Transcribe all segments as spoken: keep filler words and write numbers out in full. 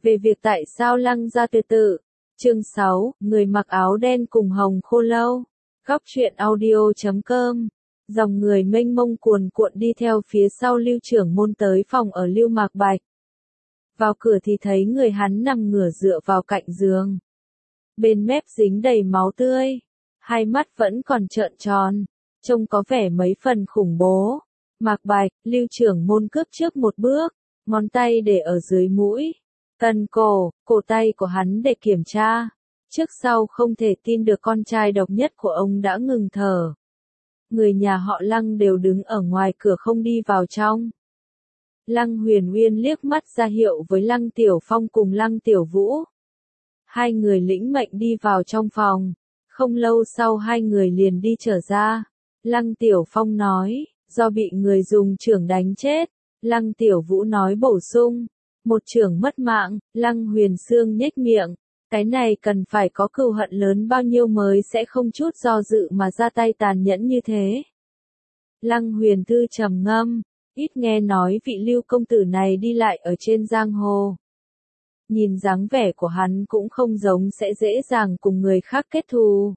Về việc tại sao Lăng gia tuyệt tự. Chương sáu, người mặc áo đen cùng hồng khô lâu. Góc truyện audio chấm com. Dòng người mênh mông cuồn cuộn đi theo phía sau Lưu trưởng môn tới phòng ở Lưu Mạc Bạch. Vào cửa thì thấy người hắn nằm ngửa dựa vào cạnh giường. Bên mép dính đầy máu tươi, hai mắt vẫn còn trợn tròn, trông có vẻ mấy phần khủng bố. Mạc Bạch, Lưu trưởng môn cướp trước một bước, ngón tay để ở dưới mũi, cần cổ, cổ tay của hắn để kiểm tra. Trước sau không thể tin được con trai độc nhất của ông đã ngừng thở. Người nhà họ Lăng đều đứng ở ngoài cửa không đi vào trong. Lăng Huyền Uyên liếc mắt ra hiệu với Lăng Tiểu Phong cùng Lăng Tiểu Vũ. Hai người lĩnh mệnh đi vào trong phòng. Không lâu sau hai người liền đi trở ra. Lăng Tiểu Phong nói, do bị người dùng chưởng đánh chết. Lăng Tiểu Vũ nói bổ sung, một chưởng mất mạng. Lăng Huyền Sương nhếch miệng, cái này cần phải có cừu hận lớn bao nhiêu mới sẽ không chút do dự mà ra tay tàn nhẫn như thế. Lăng Huyền Thư trầm ngâm, ít nghe nói vị Lưu công tử này đi lại ở trên giang hồ. Nhìn dáng vẻ của hắn cũng không giống sẽ dễ dàng cùng người khác kết thù.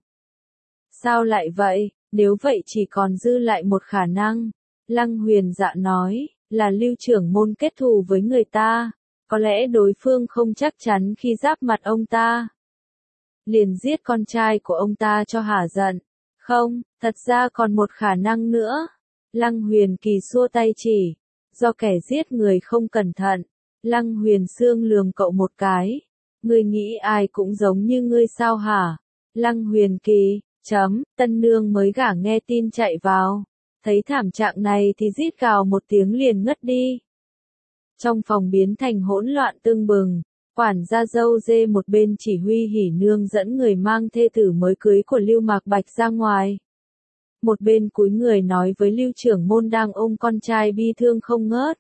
Sao lại vậy, nếu vậy chỉ còn dư lại một khả năng. Lăng Huyền Dạ nói, là Lưu trưởng môn kết thù với người ta. Có lẽ đối phương không chắc chắn khi giáp mặt ông ta. Liền giết con trai của ông ta cho hả giận. Không, thật ra còn một khả năng nữa. Lăng Huyền Kỳ xua tay chỉ, do kẻ giết người không cẩn thận. Lăng Huyền Sương lườm cậu một cái. Ngươi nghĩ ai cũng giống như ngươi sao hả? Lăng Huyền Kỳ, chấm, tân nương mới gả nghe tin chạy vào. Thấy thảm trạng này thì rít gào một tiếng liền ngất đi. Trong phòng biến thành hỗn loạn tương bừng, quản gia dâu dê một bên chỉ huy Hỉ Nương dẫn người mang thê tử mới cưới của Lưu Mạc Bạch ra ngoài. Một bên cúi người nói với Lưu trưởng môn đang ôm con trai bi thương không ngớt.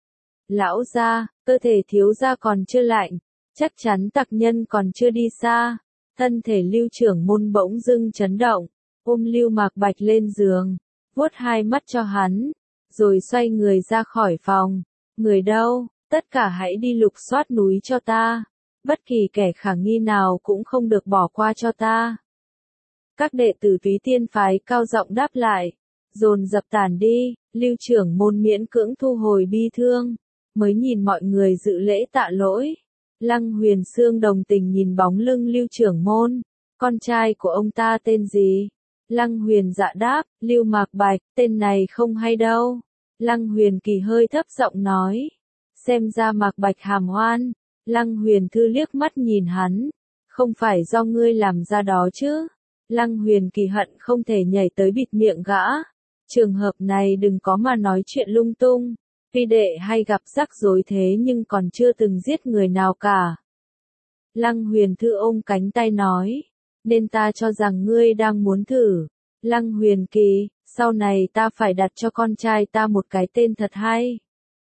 Lão gia, cơ thể thiếu gia còn chưa lạnh, chắc chắn tặc nhân còn chưa đi xa. Thân thể Lưu trưởng môn bỗng dưng chấn động, ôm Lưu Mạc Bạch lên giường, vuốt hai mắt cho hắn, rồi xoay người ra khỏi phòng. Người đâu, tất cả hãy đi lục soát núi cho ta. Bất kỳ kẻ khả nghi nào cũng không được bỏ qua cho ta. Các đệ tử Túy Tiên phái cao giọng đáp lại, dồn dập tản đi. Lưu trưởng môn miễn cưỡng thu hồi bi thương, mới nhìn mọi người dự lễ tạ lỗi. Lăng Huyền Sương đồng tình nhìn bóng lưng Lưu trưởng môn, con trai của ông ta tên gì? Lăng Huyền Dạ đáp, Lưu Mạc Bạch, tên này không hay đâu. Lăng Huyền Kỳ hơi thấp giọng nói, xem ra Mạc Bạch hàm oan. Lăng Huyền Thư liếc mắt nhìn hắn, không phải do ngươi làm ra đó chứ? Lăng Huyền Kỳ hận không thể nhảy tới bịt miệng gã. Trường hợp này đừng có mà nói chuyện lung tung. Tuy đệ hay gặp rắc rối thế nhưng còn chưa từng giết người nào cả. Lăng Huyền Thư ôm cánh tay nói, nên ta cho rằng ngươi đang muốn thử. Lăng Huyền Kỳ, sau này ta phải đặt cho con trai ta một cái tên thật hay.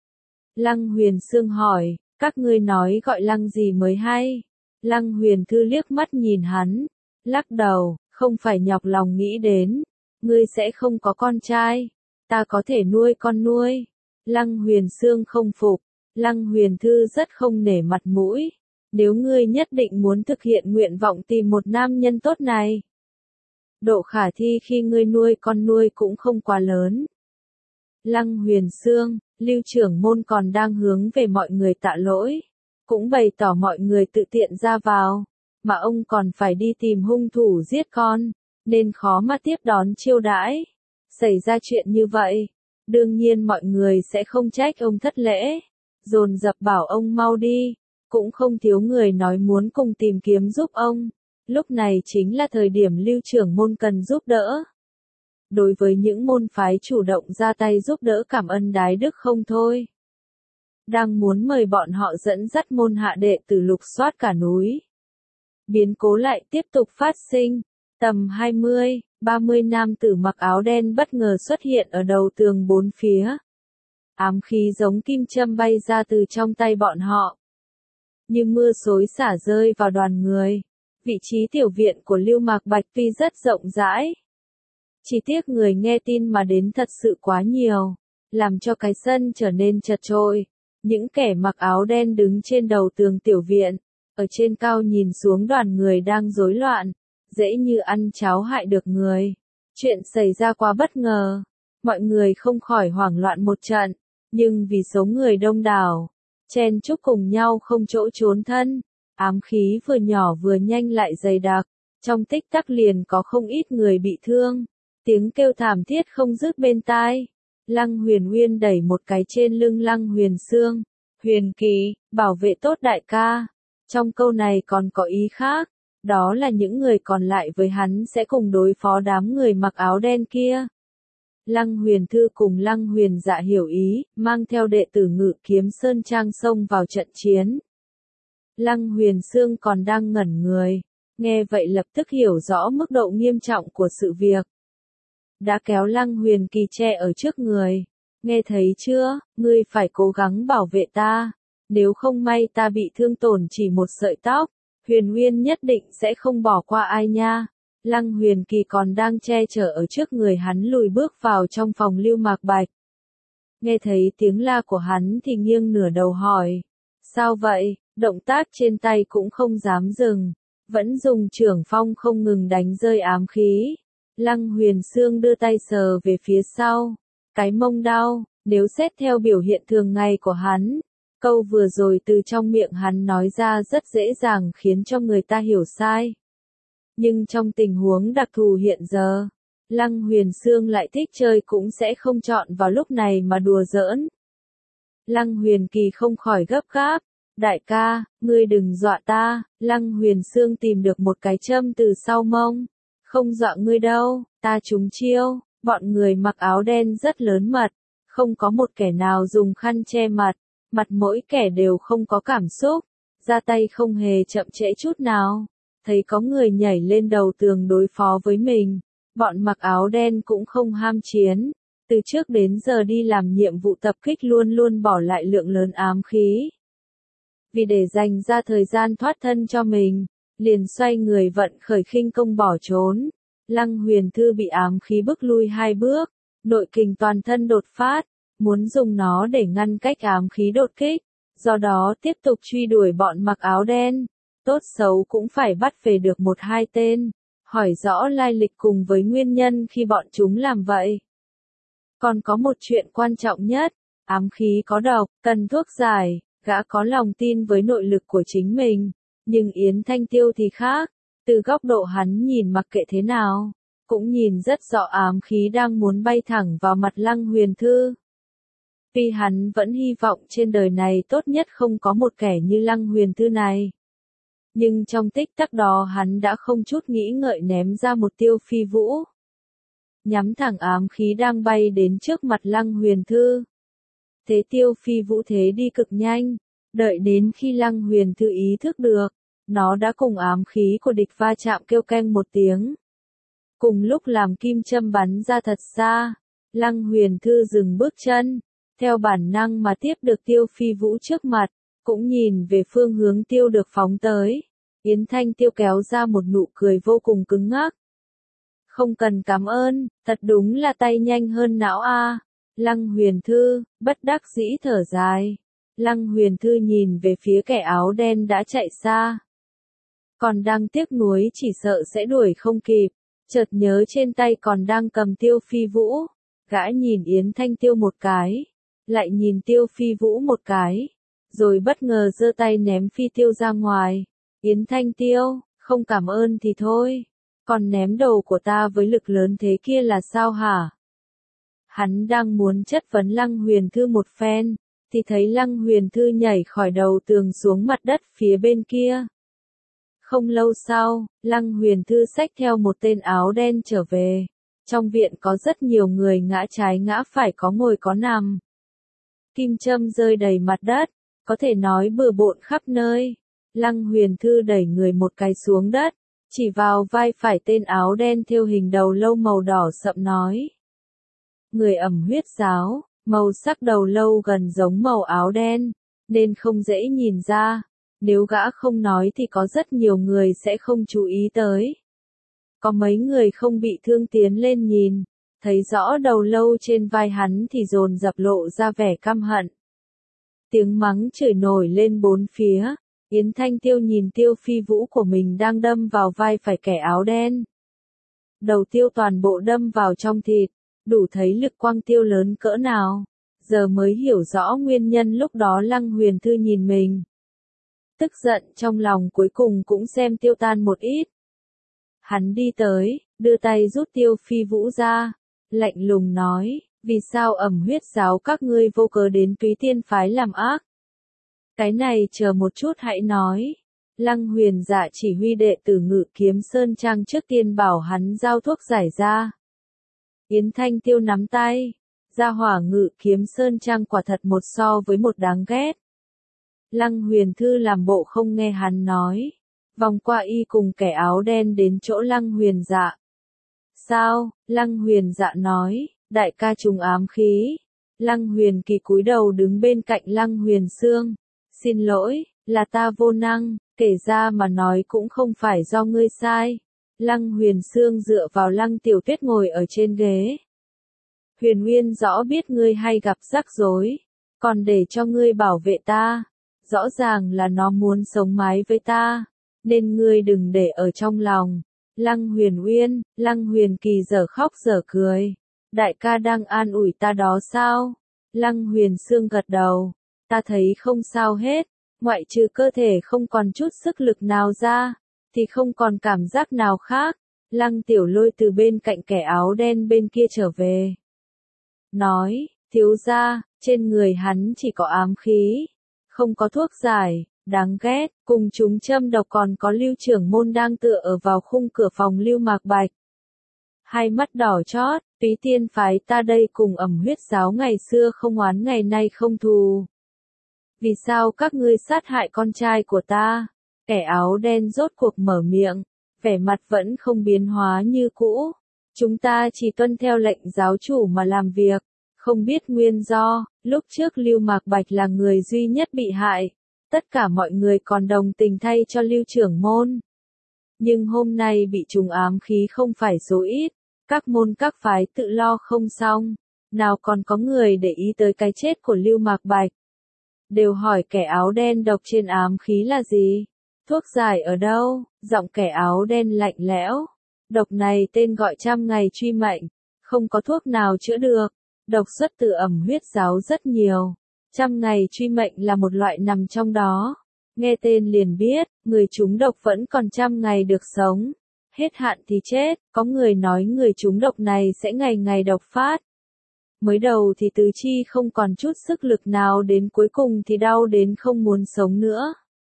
Lăng Huyền Sương hỏi, các ngươi nói gọi Lăng gì mới hay? Lăng Huyền Thư liếc mắt nhìn hắn, lắc đầu, không phải nhọc lòng nghĩ đến. Ngươi sẽ không có con trai, ta có thể nuôi con nuôi. Lăng Huyền Sương không phục, Lăng Huyền Thư rất không nể mặt mũi. Nếu ngươi nhất định muốn thực hiện nguyện vọng tìm một nam nhân tốt này, độ khả thi khi ngươi nuôi con nuôi cũng không quá lớn. Lăng Huyền Sương, Lưu trưởng môn còn đang hướng về mọi người tạ lỗi, cũng bày tỏ mọi người tự tiện ra vào, mà ông còn phải đi tìm hung thủ giết con, nên khó mà tiếp đón chiêu đãi. Xảy ra chuyện như vậy, đương nhiên mọi người sẽ không trách ông thất lễ, dồn dập bảo ông mau đi, cũng không thiếu người nói muốn cùng tìm kiếm giúp ông. Lúc này chính là thời điểm Lưu trưởng môn cần giúp đỡ. Đối với những môn phái chủ động ra tay giúp đỡ cảm ơn đái đức không thôi. Đang muốn mời bọn họ dẫn dắt môn hạ đệ tử lục soát cả núi. Biến cố lại tiếp tục phát sinh. Tầm hai mươi, ba mươi nam tử mặc áo đen bất ngờ xuất hiện ở đầu tường bốn phía. Ám khí giống kim châm bay ra từ trong tay bọn họ. Như mưa xối xả rơi vào đoàn người. Vị trí tiểu viện của Lưu Mạc Bạch tuy rất rộng rãi. Chỉ tiếc người nghe tin mà đến thật sự quá nhiều, làm cho cái sân trở nên chật chội. Những kẻ mặc áo đen đứng trên đầu tường tiểu viện, ở trên cao nhìn xuống đoàn người đang rối loạn, dễ như ăn cháo hại được người. Chuyện xảy ra quá bất ngờ, mọi người không khỏi hoảng loạn một trận, nhưng vì số người đông đảo, chen chúc cùng nhau không chỗ trốn thân, ám khí vừa nhỏ vừa nhanh lại dày đặc, trong tích tắc liền có không ít người bị thương, tiếng kêu thảm thiết không dứt bên tai. Lăng Huyền Uyên đẩy một cái trên lưng Lăng Huyền Sương, Huyền Kỳ, bảo vệ tốt đại ca. Trong câu này còn có ý khác, đó là những người còn lại với hắn sẽ cùng đối phó đám người mặc áo đen kia. Lăng Huyền Thư cùng Lăng Huyền Dạ hiểu ý, mang theo đệ tử Ngự Kiếm Sơn Trang xông vào trận chiến. Lăng Huyền Sương còn đang ngẩn người, nghe vậy lập tức hiểu rõ mức độ nghiêm trọng của sự việc. Đã kéo Lăng Huyền Kỳ che ở trước người. Nghe thấy chưa, ngươi phải cố gắng bảo vệ ta. Nếu không may ta bị thương tổn chỉ một sợi tóc, Huyền Uyên nhất định sẽ không bỏ qua ai nha. Lăng Huyền Kỳ còn đang che chở ở trước người hắn lùi bước vào trong phòng Lưu Mạc Bạch. Nghe thấy tiếng la của hắn thì nghiêng nửa đầu hỏi. Sao vậy, động tác trên tay cũng không dám dừng, vẫn dùng trưởng phong không ngừng đánh rơi ám khí. Lăng Huyền Sương đưa tay sờ về phía sau, cái mông đau, nếu xét theo biểu hiện thường ngày của hắn, câu vừa rồi từ trong miệng hắn nói ra rất dễ dàng khiến cho người ta hiểu sai. Nhưng trong tình huống đặc thù hiện giờ, Lăng Huyền Sương lại thích chơi cũng sẽ không chọn vào lúc này mà đùa giỡn. Lăng Huyền Kỳ không khỏi gấp gáp, đại ca, ngươi đừng dọa ta. Lăng Huyền Sương tìm được một cái châm từ sau mông. Không dọa ngươi đâu, ta trúng chiêu. Bọn người mặc áo đen rất lớn mật, không có một kẻ nào dùng khăn che mặt, mặt mỗi kẻ đều không có cảm xúc, ra tay không hề chậm trễ chút nào. Thấy có người nhảy lên đầu tường đối phó với mình, bọn mặc áo đen cũng không ham chiến, từ trước đến giờ đi làm nhiệm vụ tập kích luôn luôn bỏ lại lượng lớn ám khí. Vì để dành ra thời gian thoát thân cho mình, liền xoay người vận khởi khinh công bỏ trốn. Lăng Huyền Thư bị ám khí bức lui hai bước, nội kình toàn thân đột phát, muốn dùng nó để ngăn cách ám khí đột kích, do đó tiếp tục truy đuổi bọn mặc áo đen. Tốt xấu cũng phải bắt về được một hai tên, hỏi rõ lai lịch cùng với nguyên nhân khi bọn chúng làm vậy. Còn có một chuyện quan trọng nhất, ám khí có độc, cần thuốc giải, gã có lòng tin với nội lực của chính mình, nhưng Yến Thanh Tiêu thì khác, từ góc độ hắn nhìn mặc kệ thế nào, cũng nhìn rất rõ ám khí đang muốn bay thẳng vào mặt Lăng Huyền Thư. Vì hắn vẫn hy vọng trên đời này tốt nhất không có một kẻ như Lăng Huyền Thư này. Nhưng trong tích tắc đó hắn đã không chút nghĩ ngợi ném ra một tiêu phi vũ. Nhắm thẳng ám khí đang bay đến trước mặt Lăng Huyền Thư. Thế tiêu phi vũ thế đi cực nhanh, đợi đến khi Lăng Huyền Thư ý thức được, nó đã cùng ám khí của địch va chạm kêu keng một tiếng. Cùng lúc làm kim châm bắn ra thật xa, Lăng Huyền Thư dừng bước chân, theo bản năng mà tiếp được tiêu phi vũ trước mặt, cũng nhìn về phương hướng tiêu được phóng tới. Yến Thanh Tiêu kéo ra một nụ cười vô cùng cứng ngắc. Không cần cảm ơn, thật đúng là tay nhanh hơn não a. Lăng Huyền Thư, bất đắc dĩ thở dài. Lăng Huyền Thư nhìn về phía kẻ áo đen đã chạy xa. Còn đang tiếc nuối chỉ sợ sẽ đuổi không kịp, chợt nhớ trên tay còn đang cầm tiêu phi vũ. Gã nhìn Yến Thanh Tiêu một cái, lại nhìn tiêu phi vũ một cái, rồi bất ngờ giơ tay ném phi tiêu ra ngoài. Yến Thanh Tiêu, không cảm ơn thì thôi, còn ném đầu của ta với lực lớn thế kia là sao hả? Hắn đang muốn chất vấn Lăng Huyền Thư một phen, thì thấy Lăng Huyền Thư nhảy khỏi đầu tường xuống mặt đất phía bên kia. Không lâu sau, Lăng Huyền Thư xách theo một tên áo đen trở về. Trong viện có rất nhiều người ngã trái ngã phải, có ngồi có nằm. Kim châm rơi đầy mặt đất, có thể nói bừa bộn khắp nơi. Lăng Huyền Thư đẩy người một cái xuống đất, chỉ vào vai phải tên áo đen thêu hình đầu lâu màu đỏ sậm nói. Người ẩm huyết giáo, màu sắc đầu lâu gần giống màu áo đen, nên không dễ nhìn ra. Nếu gã không nói thì có rất nhiều người sẽ không chú ý tới. Có mấy người không bị thương tiến lên nhìn, thấy rõ đầu lâu trên vai hắn thì dồn dập lộ ra vẻ căm hận. Tiếng mắng chửi nổi lên bốn phía. Yến Thanh Tiêu nhìn Tiêu Phi Vũ của mình đang đâm vào vai phải kẻ áo đen. Đầu Tiêu toàn bộ đâm vào trong thịt, đủ thấy lực quang Tiêu lớn cỡ nào. Giờ mới hiểu rõ nguyên nhân lúc đó Lăng Huyền Thư nhìn mình. Tức giận trong lòng cuối cùng cũng xem tiêu tan một ít. Hắn đi tới, đưa tay rút Tiêu Phi Vũ ra, lạnh lùng nói, vì sao Ẩm Huyết giáo các ngươi vô cớ đến Túy Tiên phái làm ác? Cái này chờ một chút hãy nói. Lăng Huyền Dạ chỉ huy đệ tử Ngự Kiếm Sơn Trang trước tiên bảo hắn giao thuốc giải ra. Yến Thanh Tiêu nắm tay, gia hỏa Ngự Kiếm Sơn Trang quả thật một so với một đáng ghét. Lăng Huyền Thư làm bộ không nghe hắn nói, vòng qua y cùng kẻ áo đen đến chỗ Lăng Huyền Dạ. Sao? Lăng Huyền Dạ nói, đại ca trùng ám khí. Lăng Huyền Kỳ cúi đầu đứng bên cạnh Lăng Huyền Sương. Xin lỗi, là ta vô năng, kể ra mà nói cũng không phải do ngươi sai. Lăng Huyền Sương dựa vào Lăng Tiểu Tuyết ngồi ở trên ghế. Huyền Nguyên rõ biết ngươi hay gặp rắc rối, còn để cho ngươi bảo vệ ta. Rõ ràng là nó muốn sống mái với ta, nên ngươi đừng để ở trong lòng. Lăng Huyền Uyên, Lăng Huyền Kỳ giờ khóc giờ cười. Đại ca đang an ủi ta đó sao? Lăng Huyền Sương gật đầu. Ta thấy không sao hết, ngoại trừ cơ thể không còn chút sức lực nào ra, thì không còn cảm giác nào khác. Lăng Tiểu Lôi từ bên cạnh kẻ áo đen bên kia trở về. Nói, thiếu gia, trên người hắn chỉ có ám khí, không có thuốc giải, đáng ghét, cùng chúng châm độc còn có Lưu trưởng môn đang tựa ở vào khung cửa phòng Lưu Mạc Bạch. Hai mắt đỏ chót, Túy Tiên phái ta đây cùng Ẩm Huyết giáo ngày xưa không oán ngày nay không thù. Vì sao các ngươi sát hại con trai của ta? Kẻ áo đen rốt cuộc mở miệng, vẻ mặt vẫn không biến hóa như cũ. Chúng ta chỉ tuân theo lệnh giáo chủ mà làm việc, không biết nguyên do. Lúc trước Lưu Mạc Bạch là người duy nhất bị hại, tất cả mọi người còn đồng tình thay cho Lưu trưởng môn. Nhưng hôm nay bị trùng ám khí không phải số ít, các môn các phái tự lo không xong, nào còn có người để ý tới cái chết của Lưu Mạc Bạch. Đều hỏi kẻ áo đen độc trên ám khí là gì? Thuốc giải ở đâu? Giọng kẻ áo đen lạnh lẽo. Độc này tên gọi trăm ngày truy mệnh, không có thuốc nào chữa được. Độc xuất từ Ẩm Huyết giáo rất nhiều. Trăm ngày truy mệnh là một loại nằm trong đó. Nghe tên liền biết, người trúng độc vẫn còn trăm ngày được sống. Hết hạn thì chết, có người nói người trúng độc này sẽ ngày ngày độc phát. Mới đầu thì tứ chi không còn chút sức lực nào, đến cuối cùng thì đau đến không muốn sống nữa.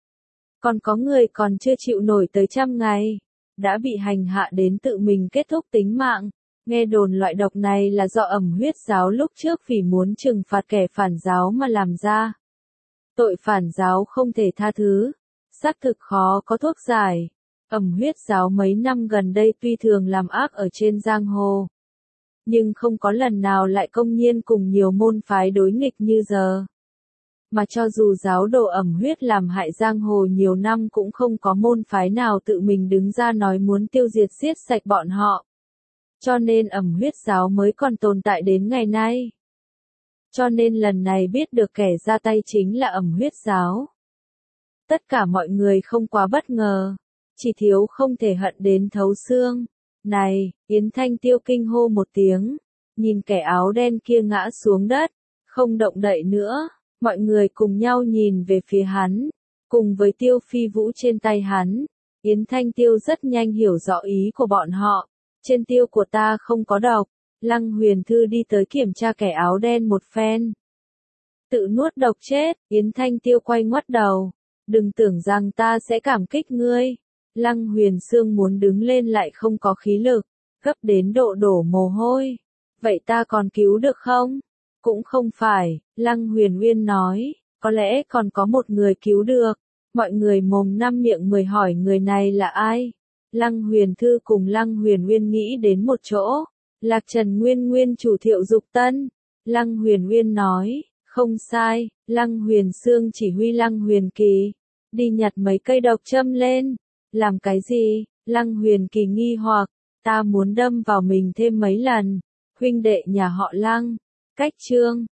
Còn có người còn chưa chịu nổi tới trăm ngày, đã bị hành hạ đến tự mình kết thúc tính mạng. Nghe đồn loại độc này là do Ẩm Huyết giáo lúc trước vì muốn trừng phạt kẻ phản giáo mà làm ra. Tội phản giáo không thể tha thứ, xác thực khó có thuốc giải. Ẩm Huyết giáo mấy năm gần đây tuy thường làm ác ở trên giang hồ, nhưng không có lần nào lại công nhiên cùng nhiều môn phái đối nghịch như giờ. Mà cho dù giáo đồ Ẩm Huyết làm hại giang hồ nhiều năm cũng không có môn phái nào tự mình đứng ra nói muốn tiêu diệt giết sạch bọn họ. Cho nên Ẩm Huyết giáo mới còn tồn tại đến ngày nay. Cho nên lần này biết được kẻ ra tay chính là Ẩm Huyết giáo. Tất cả mọi người không quá bất ngờ, chỉ thiếu không thể hận đến thấu xương. Này, Yến Thanh Tiêu kinh hô một tiếng, nhìn kẻ áo đen kia ngã xuống đất, không động đậy nữa, mọi người cùng nhau nhìn về phía hắn, cùng với Tiêu Phi Vũ trên tay hắn. Yến Thanh Tiêu rất nhanh hiểu rõ ý của bọn họ, trên tiêu của ta không có độc. Lăng Huyền Thư đi tới kiểm tra kẻ áo đen một phen. Tự nuốt độc chết, Yến Thanh Tiêu quay ngoắt đầu, đừng tưởng rằng ta sẽ cảm kích ngươi. Lăng Huyền Sương muốn đứng lên lại không có khí lực, gấp đến độ đổ mồ hôi. Vậy ta còn cứu được không? Cũng không phải, Lăng Huyền Uyên nói, có lẽ còn có một người cứu được. Mọi người mồm năm miệng mười hỏi người này là ai? Lăng Huyền Thư cùng Lăng Huyền Uyên nghĩ đến một chỗ. Lạc Trần Nguyên Nguyên chủ Thiệu Dục Tân. Lăng Huyền Uyên nói, không sai, Lăng Huyền Sương chỉ huy Lăng Huyền Kỳ đi nhặt mấy cây độc châm lên. Làm cái gì? Lăng Huyền Kỳ nghi hoặc, ta muốn đâm vào mình thêm mấy lần. Huynh đệ nhà họ Lăng, cách chương